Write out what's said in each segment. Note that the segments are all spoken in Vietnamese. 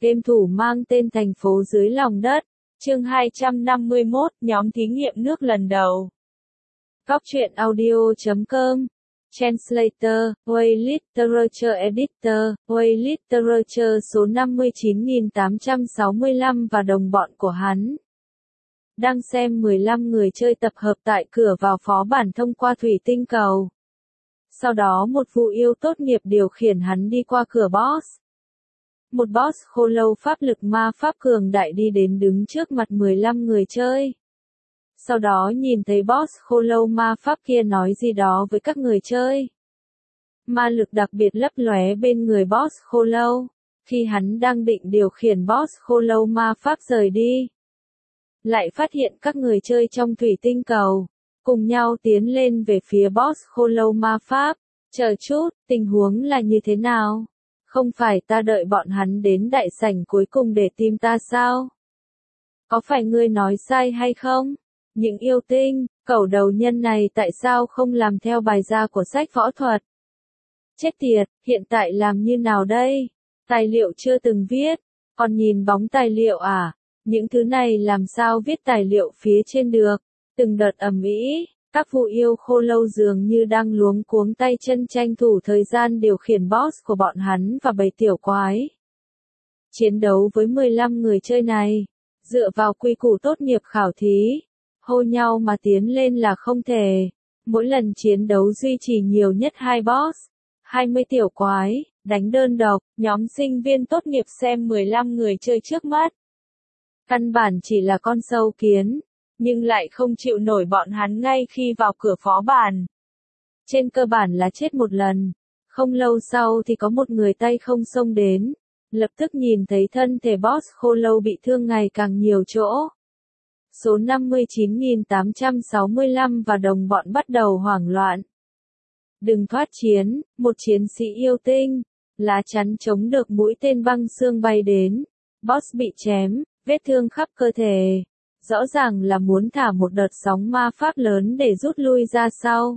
Game thủ mang tên thành phố dưới lòng đất. Chương 251, nhóm thí nghiệm nước lần đầu. Góc truyện audio.com. Translator, Way Literature Editor, Way Literature số 59865 và đồng bọn của hắn. Đang xem 15 người chơi tập hợp tại cửa vào phó bản thông qua thủy tinh cầu. Sau đó một vụ yêu tốt nghiệp điều khiển hắn đi qua cửa boss. Một boss khô lâu pháp lực ma pháp cường đại đi đến đứng trước mặt 15 người chơi. Sau đó nhìn thấy boss khô lâu ma pháp kia nói gì đó với các người chơi. Ma lực đặc biệt lấp lóe bên người boss khô lâu. Khi hắn đang định điều khiển boss khô lâu ma pháp rời đi, lại phát hiện các người chơi trong thủy tinh cầu cùng nhau tiến lên về phía boss khô lâu ma pháp. Chờ chút, tình huống là như thế nào? Không phải ta đợi bọn hắn đến đại sảnh cuối cùng để tìm ta sao? Có phải ngươi nói sai hay không? Những yêu tinh, cẩu đầu nhân này tại sao không làm theo bài ra của sách võ thuật? Chết tiệt, hiện tại làm như nào đây? Tài liệu chưa từng viết, còn nhìn bóng tài liệu à? Những thứ này làm sao viết tài liệu phía trên được? Từng đợt ầm ĩ, các vụ yêu khô lâu dường như đang luống cuống tay chân tranh thủ thời gian điều khiển boss của bọn hắn và bầy tiểu quái. Chiến đấu với 15 người chơi này, dựa vào quy củ tốt nghiệp khảo thí, hô nhau mà tiến lên là không thể. Mỗi lần chiến đấu duy trì nhiều nhất 2 boss, 20 tiểu quái, đánh đơn độc, nhóm sinh viên tốt nghiệp xem 15 người chơi trước mắt. Căn bản chỉ là con sâu kiến, nhưng lại không chịu nổi bọn hắn ngay khi vào cửa phó bản. Trên cơ bản là chết một lần. Không lâu sau thì có một người tay không xông đến, lập tức nhìn thấy thân thể boss khô lâu bị thương ngày càng nhiều chỗ. Số 59.865 và đồng bọn bắt đầu hoảng loạn. Đừng thoát chiến, một chiến sĩ yêu tinh, lá chắn chống được mũi tên băng xương bay đến. Boss bị chém, vết thương khắp cơ thể. Rõ ràng là muốn thả một đợt sóng ma pháp lớn để rút lui ra sau.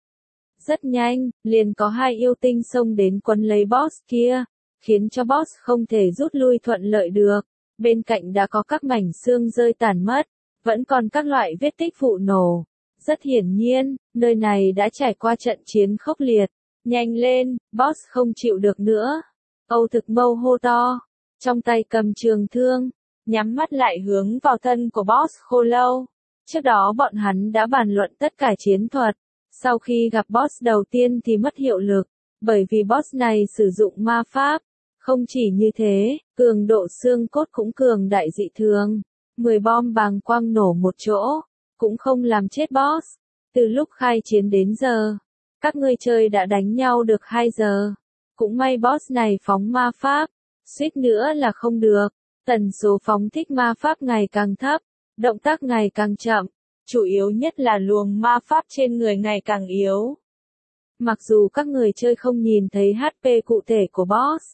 Rất nhanh, liền có 2 yêu tinh xông đến quấn lấy boss kia, khiến cho boss không thể rút lui thuận lợi được. Bên cạnh đã có các mảnh xương rơi tàn mất, vẫn còn các loại vết tích vụ nổ. Rất hiển nhiên, nơi này đã trải qua trận chiến khốc liệt. Nhanh lên, boss không chịu được nữa. Âu Thực Mâu hô to, trong tay cầm trường thương, nhắm mắt lại hướng vào thân của boss khô lâu. Trước đó bọn hắn đã bàn luận tất cả chiến thuật. Sau khi gặp boss đầu tiên thì mất hiệu lực, bởi vì boss này sử dụng ma pháp. Không chỉ như thế, cường độ xương cốt cũng cường đại dị thường. 10 bom bàng quang nổ một chỗ, cũng không làm chết boss. Từ lúc khai chiến đến giờ, các người chơi đã đánh nhau được 2 giờ. Cũng may boss này phóng ma pháp, suýt nữa là không được. Tần số phóng thích ma pháp ngày càng thấp, động tác ngày càng chậm, chủ yếu nhất là luồng ma pháp trên người ngày càng yếu. Mặc dù các người chơi không nhìn thấy HP cụ thể của boss,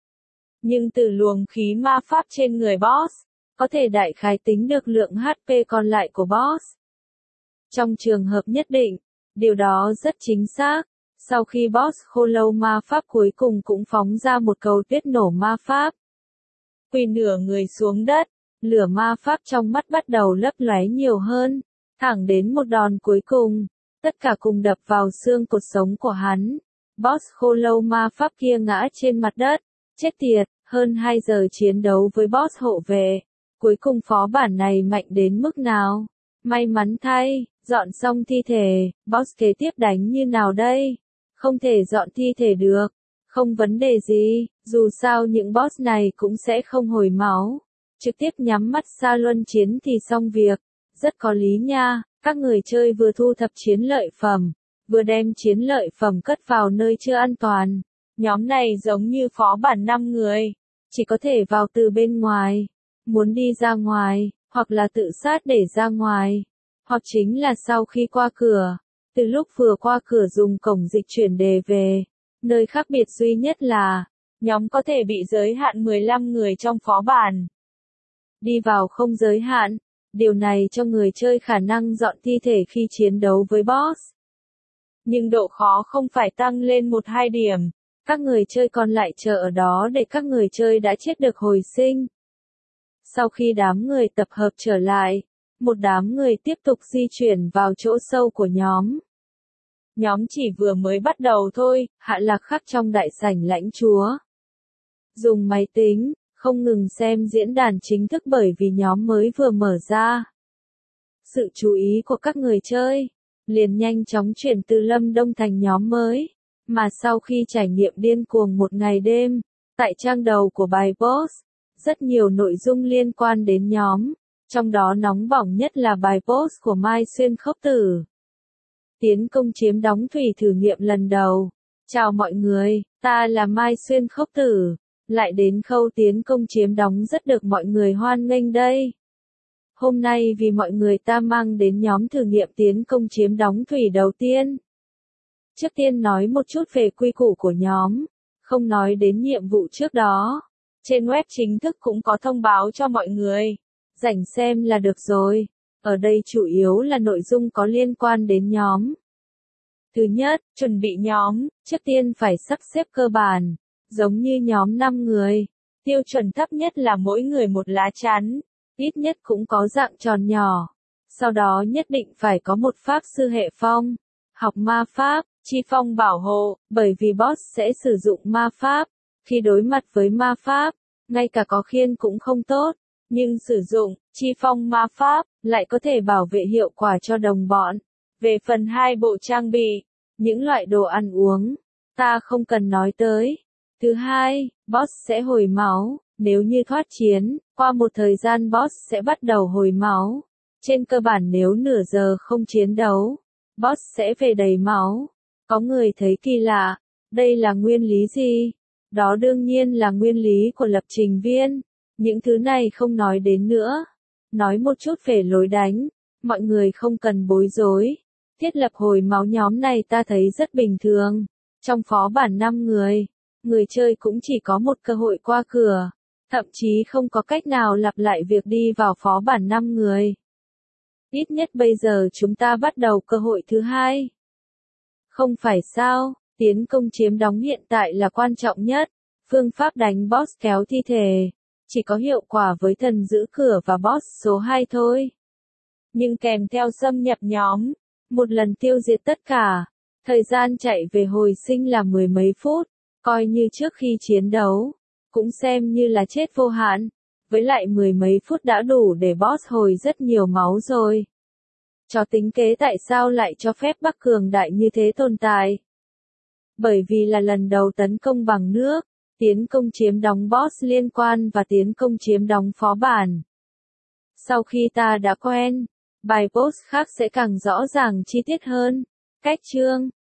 nhưng từ luồng khí ma pháp trên người boss, có thể đại khái tính được lượng HP còn lại của boss. Trong trường hợp nhất định, điều đó rất chính xác. Sau khi boss khô lâu ma pháp cuối cùng cũng phóng ra một cầu tuyết nổ ma pháp, quỳ nửa người xuống đất, lửa ma pháp trong mắt bắt đầu lấp lóe nhiều hơn, thẳng đến một đòn cuối cùng, tất cả cùng đập vào xương cột sống của hắn. Boss khô lâu ma pháp kia ngã trên mặt đất, chết tiệt, hơn 2 giờ chiến đấu với boss hộ vệ, cuối cùng phó bản này mạnh đến mức nào? May mắn thay, dọn xong thi thể, boss kế tiếp đánh như nào đây? Không thể dọn thi thể được. Không vấn đề gì, dù sao những boss này cũng sẽ không hồi máu. Trực tiếp nhắm mắt xa luân chiến thì xong việc. Rất có lý nha, các người chơi vừa thu thập chiến lợi phẩm, vừa đem chiến lợi phẩm cất vào nơi chưa an toàn. Nhóm này giống như phó bản 5 người, chỉ có thể vào từ bên ngoài. Muốn đi ra ngoài, hoặc là tự sát để ra ngoài, hoặc chính là sau khi qua cửa. Từ lúc vừa qua cửa dùng cổng dịch chuyển đề về. Nơi khác biệt duy nhất là, nhóm có thể bị giới hạn 15 người trong phó bản. Đi vào không giới hạn, điều này cho người chơi khả năng dọn thi thể khi chiến đấu với boss. Nhưng độ khó không phải tăng lên 1-2 điểm, Các người chơi còn lại chờ ở đó để các người chơi đã chết được hồi sinh. Sau khi đám người tập hợp trở lại, một đám người tiếp tục di chuyển vào chỗ sâu của nhóm. Nhóm chỉ vừa mới bắt đầu thôi, Hạ Lạc khắc trong đại sảnh lãnh chúa. Dùng máy tính, không ngừng xem diễn đàn chính thức bởi vì nhóm mới vừa mở ra. Sự chú ý của các người chơi liền nhanh chóng chuyển từ Lâm Đông thành nhóm mới, mà sau khi trải nghiệm điên cuồng một ngày đêm, tại trang đầu của bài post, rất nhiều nội dung liên quan đến nhóm, trong đó nóng bỏng nhất là bài post của Mai Xuyên Khốc Tử. Tiến công chiếm đóng thủy thử nghiệm lần đầu. Chào mọi người, ta là Mai Xuyên Khốc Tử, lại đến khâu tiến công chiếm đóng rất được mọi người hoan nghênh đây. Hôm nay vì mọi người ta mang đến nhóm thử nghiệm tiến công chiếm đóng thủy đầu tiên. Trước tiên nói một chút về quy củ của nhóm, không nói đến nhiệm vụ trước đó. Trên web chính thức cũng có thông báo cho mọi người. Rảnh xem là được rồi. Ở đây chủ yếu là nội dung có liên quan đến nhóm. Thứ nhất, chuẩn bị nhóm, trước tiên phải sắp xếp cơ bản, giống như nhóm 5 người. Tiêu chuẩn thấp nhất là mỗi người một lá chắn, ít nhất cũng có dạng tròn nhỏ. Sau đó nhất định phải có một pháp sư hệ phong, học ma pháp, chi phong bảo hộ, bởi vì boss sẽ sử dụng ma pháp. Khi đối mặt với ma pháp, ngay cả có khiên cũng không tốt, nhưng sử dụng chi phong ma pháp lại có thể bảo vệ hiệu quả cho đồng bọn. Về phần 2 bộ trang bị, những loại đồ ăn uống, ta không cần nói tới. Thứ hai, boss sẽ hồi máu, nếu như thoát chiến, qua một thời gian boss sẽ bắt đầu hồi máu. Trên cơ bản nếu nửa giờ không chiến đấu, boss sẽ về đầy máu. Có người thấy kỳ lạ, đây là nguyên lý gì? Đó đương nhiên là nguyên lý của lập trình viên. Những thứ này không nói đến nữa. Nói một chút về lối đánh, mọi người không cần bối rối. Thiết lập hồi máu nhóm này ta thấy rất bình thường. Trong phó bản 5 người, người chơi cũng chỉ có một cơ hội qua cửa. Thậm chí không có cách nào lặp lại việc đi vào phó bản 5 người. Ít nhất bây giờ chúng ta bắt đầu cơ hội thứ hai. Không phải sao, tiến công chiếm đóng hiện tại là quan trọng nhất. Phương pháp đánh boss kéo thi thể, chỉ có hiệu quả với thần giữ cửa và boss số 2 thôi. Nhưng kèm theo xâm nhập nhóm, một lần tiêu diệt tất cả, thời gian chạy về hồi sinh là 10 mấy phút, coi như trước khi chiến đấu, cũng xem như là chết vô hạn, với lại 10 mấy phút đã đủ để boss hồi rất nhiều máu rồi. Cho tính kế tại sao lại cho phép Bắc cường đại như thế tồn tại? Bởi vì là lần đầu tấn công bằng nước, tiến công chiếm đóng boss liên quan và tiến công chiếm đóng phó bản. Sau khi ta đã quen, bài post khác sẽ càng rõ ràng chi tiết hơn. Cách chương